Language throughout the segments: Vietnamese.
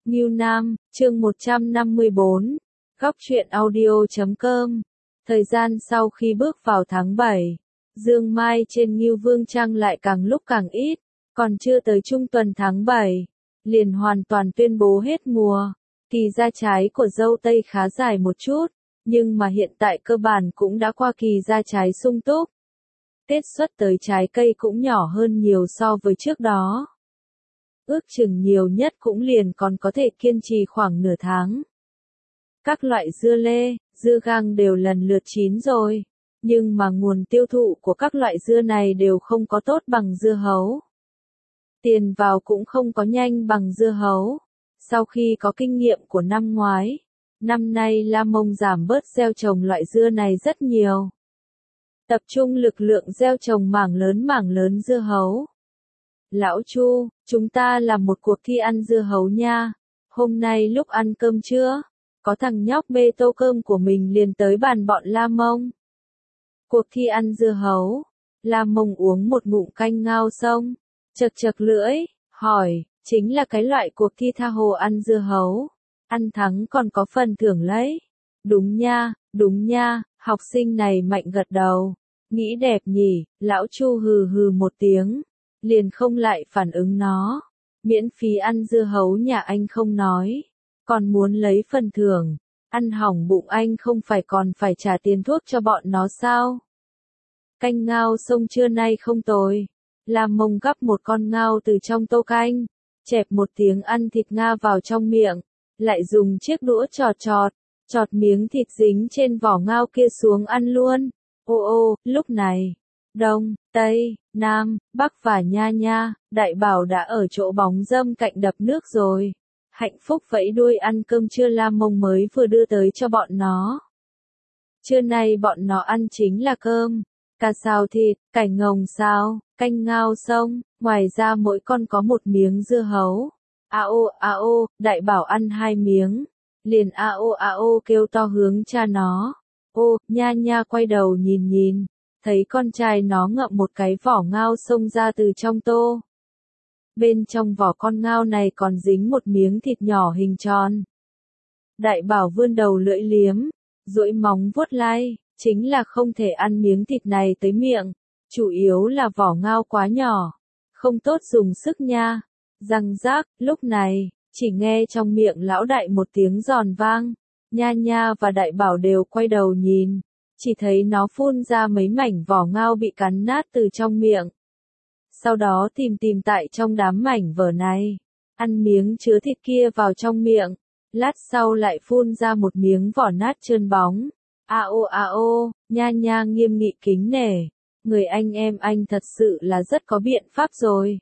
Ngưu Nam, chương 154, Góc truyện audio.com. Thời gian sau khi bước vào tháng 7, dương mai trên Ngưu Vương Trang lại càng lúc càng ít, còn chưa tới trung tuần tháng 7, liền hoàn toàn tuyên bố hết mùa. Kỳ ra trái của dâu tây khá dài một chút, nhưng mà hiện tại cơ bản cũng đã qua kỳ ra trái sung túc. Tết xuất tới trái cây cũng nhỏ hơn nhiều so với trước đó. Ước chừng nhiều nhất cũng liền còn có thể kiên trì khoảng nửa tháng. Các loại dưa lê, dưa gang đều lần lượt chín rồi, nhưng mà nguồn tiêu thụ của các loại dưa này đều không có tốt bằng dưa hấu. Tiền vào cũng không có nhanh bằng dưa hấu. Sau khi có kinh nghiệm của năm ngoái, năm nay La Mông giảm bớt gieo trồng loại dưa này rất nhiều. Tập trung lực lượng gieo trồng mảng lớn dưa hấu. Lão Chu, chúng ta làm một cuộc thi ăn dưa hấu nha. Hôm nay lúc ăn cơm trưa, có thằng nhóc bê tô cơm của mình liền tới bàn bọn La Mông. Cuộc thi ăn dưa hấu. La Mông uống một ngụm canh ngao xong, chật lưỡi, hỏi, chính là cái loại cuộc thi tha hồ ăn dưa hấu. Ăn thắng còn có phần thưởng lấy. Đúng nha, học sinh này mạnh gật đầu. Nghĩ đẹp nhỉ, lão Chu hừ một tiếng, liền không lại phản ứng nó. Miễn phí ăn dưa hấu nhà anh không nói, còn muốn lấy phần thưởng, ăn hỏng bụng anh không phải còn phải trả tiền thuốc cho bọn nó sao? Canh ngao sông trưa nay không tồi. La Mông gắp một con ngao từ trong tô canh, chẹp một tiếng ăn thịt nga vào trong miệng, lại dùng chiếc đũa chọt miếng thịt dính trên vỏ ngao kia xuống ăn luôn. Ô, lúc này, Đông, Tây, Nam, Bắc và Nha, Đại Bảo đã ở chỗ bóng râm cạnh đập nước rồi. Hạnh phúc vẫy đuôi ăn cơm trưa La Mông mới vừa đưa tới cho bọn nó. Trưa nay bọn nó ăn chính là cơm, cà xào thịt, cải ngồng xào, canh ngao sông, ngoài ra mỗi con có một miếng dưa hấu. Ao, Đại Bảo ăn 2 miếng, liền ao kêu to hướng cha nó. Ô, Nha quay đầu nhìn, thấy con trai nó ngậm một cái vỏ ngao xông ra từ trong tô. Bên trong vỏ con ngao này còn dính một miếng thịt nhỏ hình tròn. Đại Bảo vươn đầu lưỡi liếm, duỗi móng vuốt lai, chính là không thể ăn miếng thịt này tới miệng, chủ yếu là vỏ ngao quá nhỏ, không tốt dùng sức nha. Răng rác, lúc này, chỉ nghe trong miệng lão đại một tiếng giòn vang. Nha và Đại Bảo đều quay đầu nhìn, chỉ thấy nó phun ra mấy mảnh vỏ ngao bị cắn nát từ trong miệng. Sau đó tìm tại trong đám mảnh vỏ này, ăn miếng chứa thịt kia vào trong miệng, lát sau lại phun ra một miếng vỏ nát trơn bóng. Ao, Nha nghiêm nghị kính nể, người anh em anh thật sự là rất có biện pháp rồi.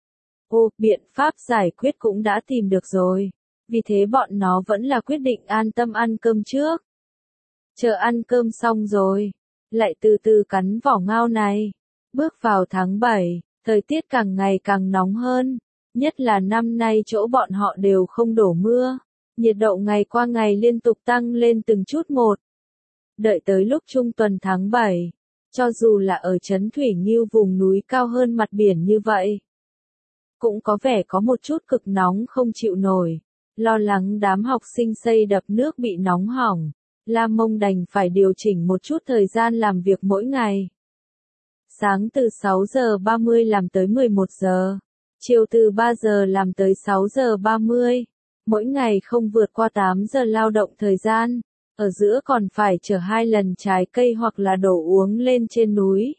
Ô, biện pháp giải quyết cũng đã tìm được rồi. Vì thế bọn nó vẫn là quyết định an tâm ăn cơm trước. Chờ ăn cơm xong rồi, lại từ từ cắn vỏ ngao này. Bước vào tháng 7, thời tiết càng ngày càng nóng hơn, nhất là năm nay chỗ bọn họ đều không đổ mưa, nhiệt độ ngày qua ngày liên tục tăng lên từng chút một. Đợi tới lúc trung tuần tháng 7, cho dù là ở trấn Thủy Ngưu vùng núi cao hơn mặt biển như vậy, cũng có vẻ có một chút cực nóng không chịu nổi. Lo lắng đám học sinh xây đập nước bị nóng hỏng, La Mông đành phải điều chỉnh một chút thời gian làm việc mỗi ngày. Sáng từ 6 giờ 30 làm tới 11 giờ, chiều từ 3 giờ làm tới 6 giờ 30, mỗi ngày không vượt qua 8 giờ lao động thời gian, ở giữa còn phải chở 2 lần trái cây hoặc là đồ uống lên trên núi.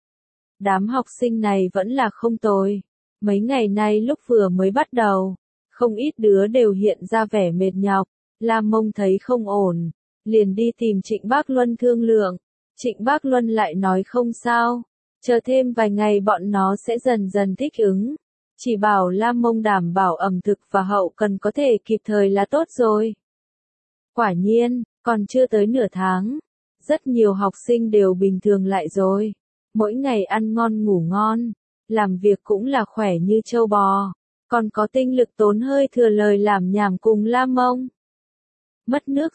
Đám học sinh này vẫn là không tồi, mấy ngày nay lúc vừa mới bắt đầu, không ít đứa đều hiện ra vẻ mệt nhọc. La Mông thấy không ổn, liền đi tìm Trịnh Bác Luân thương lượng. Trịnh Bác Luân lại nói không sao, chờ thêm vài ngày bọn nó sẽ dần dần thích ứng. Chỉ bảo La Mông đảm bảo ẩm thực và hậu cần có thể kịp thời là tốt rồi. Quả nhiên, còn chưa tới nửa tháng, rất nhiều học sinh đều bình thường lại rồi. Mỗi ngày ăn ngon ngủ ngon, làm việc cũng là khỏe như trâu bò. Còn có tinh lực tốn hơi thừa lời làm nhảm cùng La Mông. Mất nước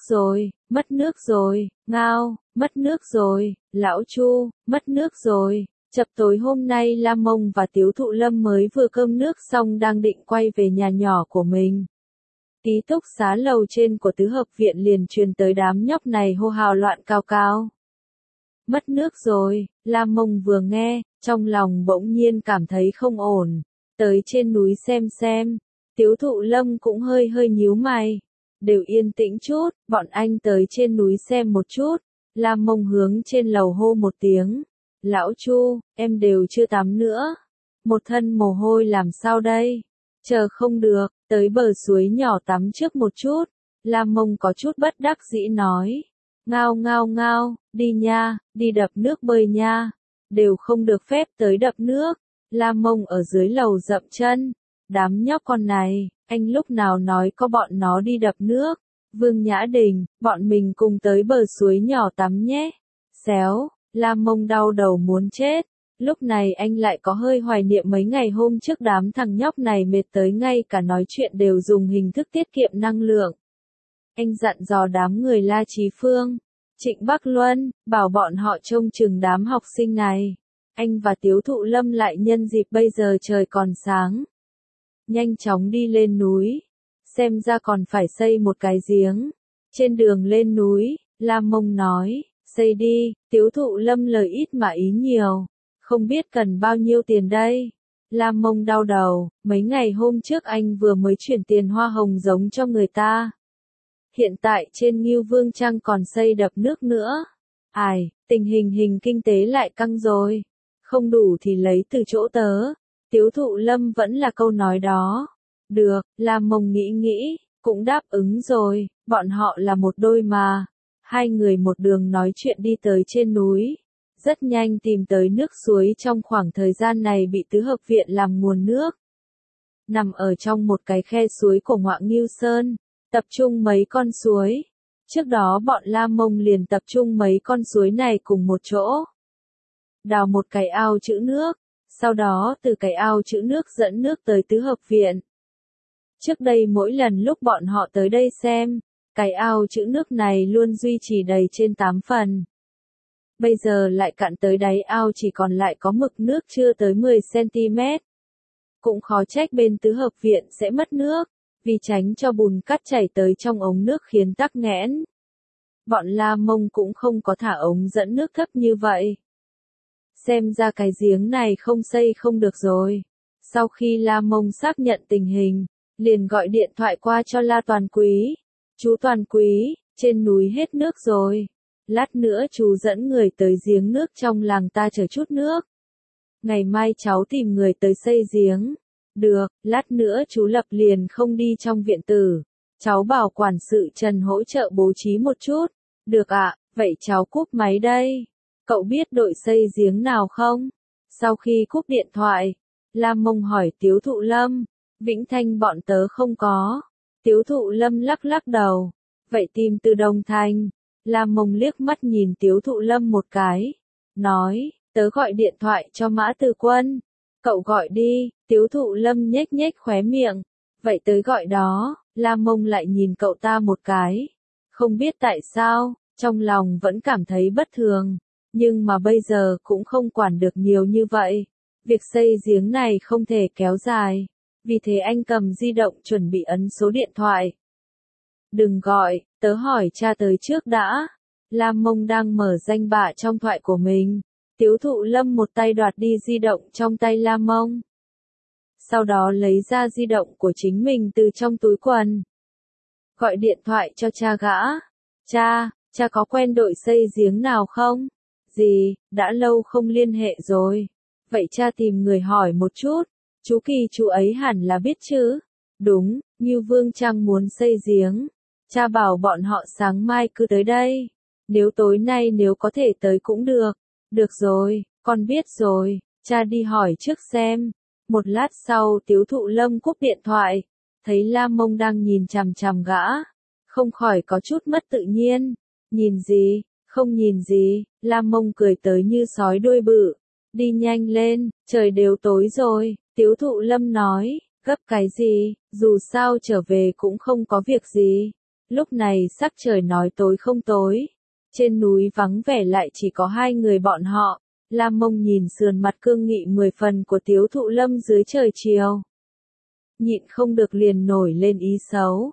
rồi, Ngao, mất nước rồi, Lão Chu, mất nước rồi. Chập tối hôm nay La Mông và Tiếu Thụ Lâm mới vừa cơm nước xong đang định quay về nhà nhỏ của mình. Ký túc xá lầu trên của tứ hợp viện liền truyền tới đám nhóc này hô hào loạn cao cao. Mất nước rồi, La Mông vừa nghe, trong lòng bỗng nhiên cảm thấy không ổn. Tới trên núi xem, Tiếu Thụ Lâm cũng hơi hơi nhíu mày. Đều yên tĩnh chút, bọn anh tới trên núi xem một chút. La Mông hướng trên lầu hô một tiếng. Lão Chu, em đều chưa tắm nữa. Một thân mồ hôi làm sao đây? Chờ không được, tới bờ suối nhỏ tắm trước một chút. La Mông có chút bất đắc dĩ nói. Ngao ngao ngao, đi nha, đi đập nước bơi nha. Đều không được phép tới đập nước. La Mông ở dưới lầu dậm chân. Đám nhóc con này, anh lúc nào nói có bọn nó đi đập nước. Vương Nhã Đình, bọn mình cùng tới bờ suối nhỏ tắm nhé. Xéo, La Mông đau đầu muốn chết. Lúc này anh lại có hơi hoài niệm mấy ngày hôm trước đám thằng nhóc này mệt tới ngay cả nói chuyện đều dùng hình thức tiết kiệm năng lượng. Anh dặn dò đám người La Chí Phương, Trịnh Bắc Luân, bảo bọn họ trông chừng đám học sinh này. Anh và Tiếu Thụ Lâm lại nhân dịp bây giờ trời còn sáng. Nhanh chóng đi lên núi. Xem ra còn phải xây một cái giếng. Trên đường lên núi, La Mông nói, xây đi, Tiếu Thụ Lâm lời ít mà ý nhiều. Không biết cần bao nhiêu tiền đây? La Mông đau đầu, mấy ngày hôm trước anh vừa mới chuyển tiền hoa hồng giống cho người ta. Hiện tại trên Ngưu Vương Trang còn xây đập nước nữa. Ai, tình hình kinh tế lại căng rồi. Không đủ thì lấy từ chỗ tớ. Tiếu Thụ Lâm vẫn là câu nói đó. Được, La Mông nghĩ, cũng đáp ứng rồi, bọn họ là một đôi mà. Hai người một đường nói chuyện đi tới trên núi. Rất nhanh tìm tới nước suối trong khoảng thời gian này bị tứ hợp viện làm nguồn nước. Nằm ở trong một cái khe suối của Ngoại Ngưu Sơn, tập trung mấy con suối. Trước đó bọn La Mông liền tập trung mấy con suối này cùng một chỗ. Đào một cái ao trữ nước, sau đó từ cái ao trữ nước dẫn nước tới tứ hợp viện. Trước đây mỗi lần lúc bọn họ tới đây xem, cái ao trữ nước này luôn duy trì đầy trên 8 phần. Bây giờ lại cạn tới đáy ao chỉ còn lại có mực nước chưa tới 10 cm. Cũng khó trách bên tứ hợp viện sẽ mất nước, vì tránh cho bùn cát chảy tới trong ống nước khiến tắc nghẽn. Bọn La Mông cũng không có thả ống dẫn nước thấp như vậy. Xem ra cái giếng này không xây không được rồi. Sau khi La Mông xác nhận tình hình, liền gọi điện thoại qua cho La Toàn Quý. Chú Toàn Quý, trên núi hết nước rồi. Lát nữa chú dẫn người tới giếng nước trong làng ta chở chút nước. Ngày mai cháu tìm người tới xây giếng. Được, lát nữa chú Lập liền không đi trong viện tử. Cháu bảo quản sự Trần hỗ trợ bố trí một chút. Được ạ, vậy cháu cúp máy đây. Cậu biết đội xây giếng nào không? Sau khi cúp điện thoại, La Mông hỏi Tiếu Thụ Lâm. Vĩnh Thanh bọn tớ không có. Tiếu Thụ Lâm lắc lắc đầu. Vậy tìm từ Đồng Thành. La Mông liếc mắt nhìn Tiếu Thụ Lâm một cái. Nói, tớ gọi điện thoại cho Mã Từ Quân. Cậu gọi đi, Tiếu Thụ Lâm nhếch nhếch khóe miệng. Vậy tới gọi đó, La Mông lại nhìn cậu ta một cái. Không biết tại sao, trong lòng vẫn cảm thấy bất thường. Nhưng mà bây giờ cũng không quản được nhiều như vậy. Việc xây giếng này không thể kéo dài. Vì thế anh cầm di động chuẩn bị ấn số điện thoại. Đừng gọi, tớ hỏi cha tới trước đã. La Mông đang mở danh bạ trong thoại của mình. Tiếu Thụ Lâm một tay đoạt đi di động trong tay La Mông. Sau đó lấy ra di động của chính mình từ trong túi quần. Gọi điện thoại cho cha gã. Cha có quen đội xây giếng nào không? Gì, đã lâu không liên hệ rồi. Vậy cha tìm người hỏi một chút. Chú Kỳ chú ấy hẳn là biết chứ. Đúng, Ngưu Vương Trang muốn xây giếng. Cha bảo bọn họ sáng mai cứ tới đây. Nếu tối nay nếu có thể tới cũng được. Được rồi, con biết rồi, cha đi hỏi trước xem. Một lát sau Tiếu Thụ Lâm cúp điện thoại. Thấy La Mông đang nhìn chằm chằm gã. Không khỏi có chút mất tự nhiên. Nhìn gì, không nhìn gì, La Mông cười tới như sói đuôi bự. Đi nhanh lên, trời đều tối rồi, Tiếu Thụ Lâm nói, gấp cái gì, dù sao trở về cũng không có việc gì. Lúc này sắc trời nói tối không tối. Trên núi vắng vẻ lại chỉ có hai người bọn họ. La Mông nhìn sườn mặt cương nghị 10 phần của Tiếu Thụ Lâm dưới trời chiều. Nhịn không được liền nổi lên ý xấu.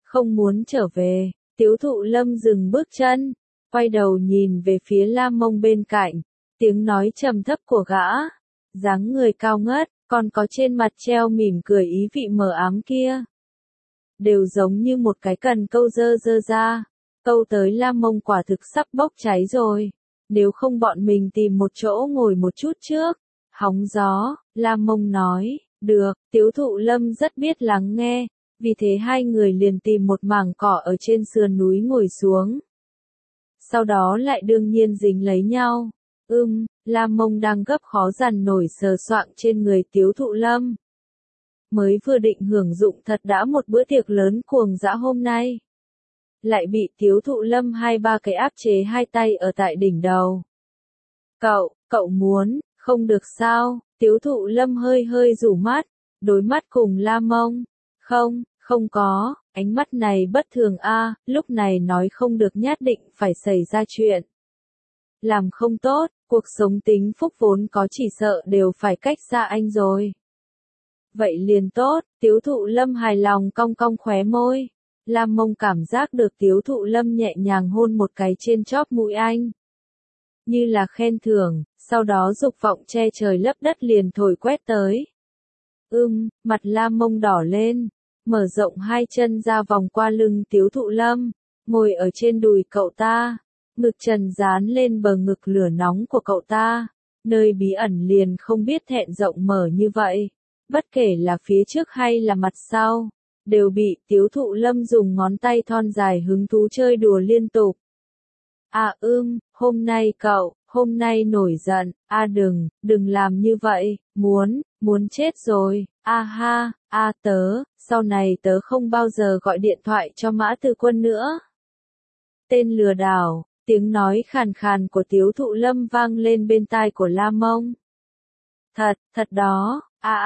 không muốn trở về. Tiếu Thụ Lâm dừng bước chân, quay đầu nhìn về phía Lam Mông bên cạnh, tiếng nói trầm thấp của gã, dáng người cao ngất, còn có trên mặt treo mỉm cười ý vị mờ ám kia. Đều giống như một cái cần câu dơ dơ ra, câu tới Lam Mông quả thực sắp bốc cháy rồi, nếu không bọn mình tìm một chỗ ngồi một chút trước. Hóng gió, Lam Mông nói, được, Tiếu Thụ Lâm rất biết lắng nghe, vì thế hai người liền tìm một mảng cỏ ở trên sườn núi ngồi xuống. Sau đó lại đương nhiên dính lấy nhau. Lam Mông đang gấp khó dằn nổi sờ soạng trên người Tiếu Thụ Lâm. Mới vừa định hưởng dụng thật đã một bữa tiệc lớn cuồng dã hôm nay. Lại bị Tiếu Thụ Lâm 2-3 cái áp chế hai tay ở tại đỉnh đầu. Cậu muốn, không được sao, Tiếu Thụ Lâm hơi hơi rủ mắt, đối mắt cùng Lam Mông. Không có, ánh mắt này bất thường a, lúc này nói không được nhất định phải xảy ra chuyện. Làm không tốt, cuộc sống tính phúc vốn có chỉ sợ đều phải cách xa anh rồi. Vậy liền tốt, Tiếu Thụ Lâm hài lòng cong cong khóe môi. Lam Mông cảm giác được Tiếu Thụ Lâm nhẹ nhàng hôn một cái trên chóp mũi anh. Như là khen thưởng, sau đó dục vọng che trời lấp đất liền thổi quét tới. Mặt Lam Mông đỏ lên, mở rộng hai chân ra vòng qua lưng Tiếu Thụ Lâm, ngồi ở trên đùi cậu ta, ngực trần dán lên bờ ngực lửa nóng của cậu ta, nơi bí ẩn liền không biết thẹn rộng mở như vậy, bất kể là phía trước hay là mặt sau, đều bị Tiếu Thụ Lâm dùng ngón tay thon dài hứng thú chơi đùa liên tục. Hôm nay nổi giận, đừng làm như vậy, muốn chết rồi, sau này tớ không bao giờ gọi điện thoại cho Mã Tư Quân nữa. Tên lừa đảo, tiếng nói khàn khàn của Tiếu Thụ Lâm vang lên bên tai của Lam Mông. Thật đó,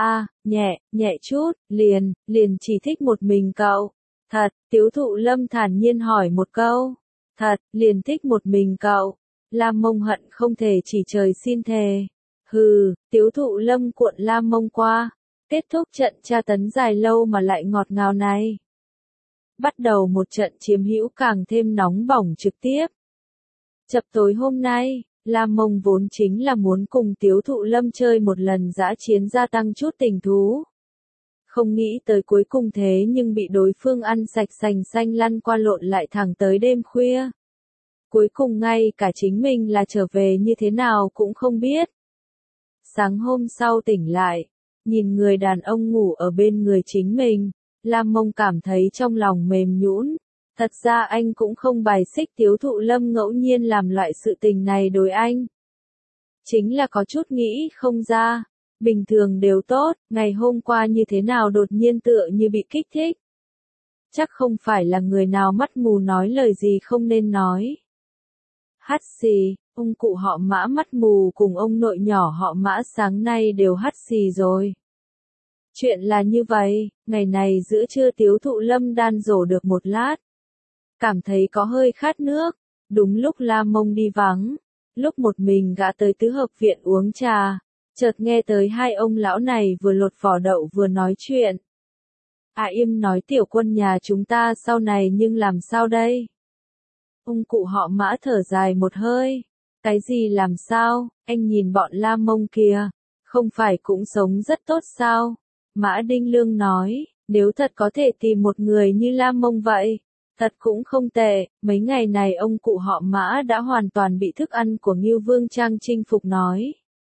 nhẹ chút, liền chỉ thích một mình cậu. Tiếu Thụ Lâm thản nhiên hỏi một câu. Liền thích một mình cậu. Lam Mông hận không thể chỉ trời xin thề. Tiếu Thụ Lâm cuộn Lam Mông qua, kết thúc trận tra tấn dài lâu mà lại ngọt ngào này. Bắt đầu một trận chiếm hữu càng thêm nóng bỏng trực tiếp. Chập tối hôm nay, Lam Mông vốn chính là muốn cùng Tiếu Thụ Lâm chơi một lần dã chiến gia tăng chút tình thú. Không nghĩ tới cuối cùng thế nhưng bị đối phương ăn sạch sành xanh lăn qua lộn lại thẳng tới đêm khuya. Cuối cùng ngay cả chính mình là trở về như thế nào cũng không biết. Sáng hôm sau tỉnh lại, nhìn người đàn ông ngủ ở bên người chính mình, Lam Mông cảm thấy trong lòng mềm nhũn. Thật ra anh cũng không bài xích Tiếu Thụ Lâm ngẫu nhiên làm loại sự tình này đối anh. Chính là có chút nghĩ không ra, bình thường đều tốt, ngày hôm qua như thế nào đột nhiên tựa như bị kích thích. Chắc không phải là người nào mắt mù nói lời gì không nên nói. Hắt xì, ông cụ họ Mã mắt mù cùng ông nội nhỏ họ Mã sáng nay đều hắt xì rồi. Chuyện là như vậy, ngày này giữa trưa Tiếu Thụ Lâm đan dổ được một lát. Cảm thấy có hơi khát nước, đúng lúc Lam Mông đi vắng, lúc một mình gã tới tứ hợp viện uống trà, chợt nghe tới hai ông lão này vừa lột vỏ đậu vừa nói chuyện. Im nói Tiểu Quân nhà chúng ta sau này nhưng làm sao đây? Ông cụ họ Mã thở dài một hơi, cái gì làm sao, anh nhìn bọn Lam Mông kìa, không phải cũng sống rất tốt sao? Mã Đinh Lương nói, nếu thật có thể tìm một người như Lam Mông vậy, thật cũng không tệ, mấy ngày này ông cụ họ Mã đã hoàn toàn bị thức ăn của Ngưu Vương Trang chinh phục nói.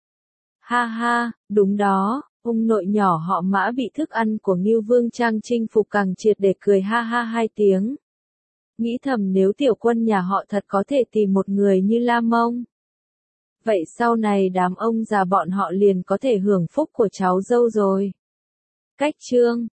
Đúng đó, ông nội nhỏ họ Mã bị thức ăn của Ngưu Vương Trang chinh phục càng triệt để cười hai tiếng. Nghĩ thầm nếu Tiểu Quân nhà họ thật có thể tìm một người như Lam Mông. Vậy sau này đám ông già bọn họ liền có thể hưởng phúc của cháu dâu rồi. Cách chương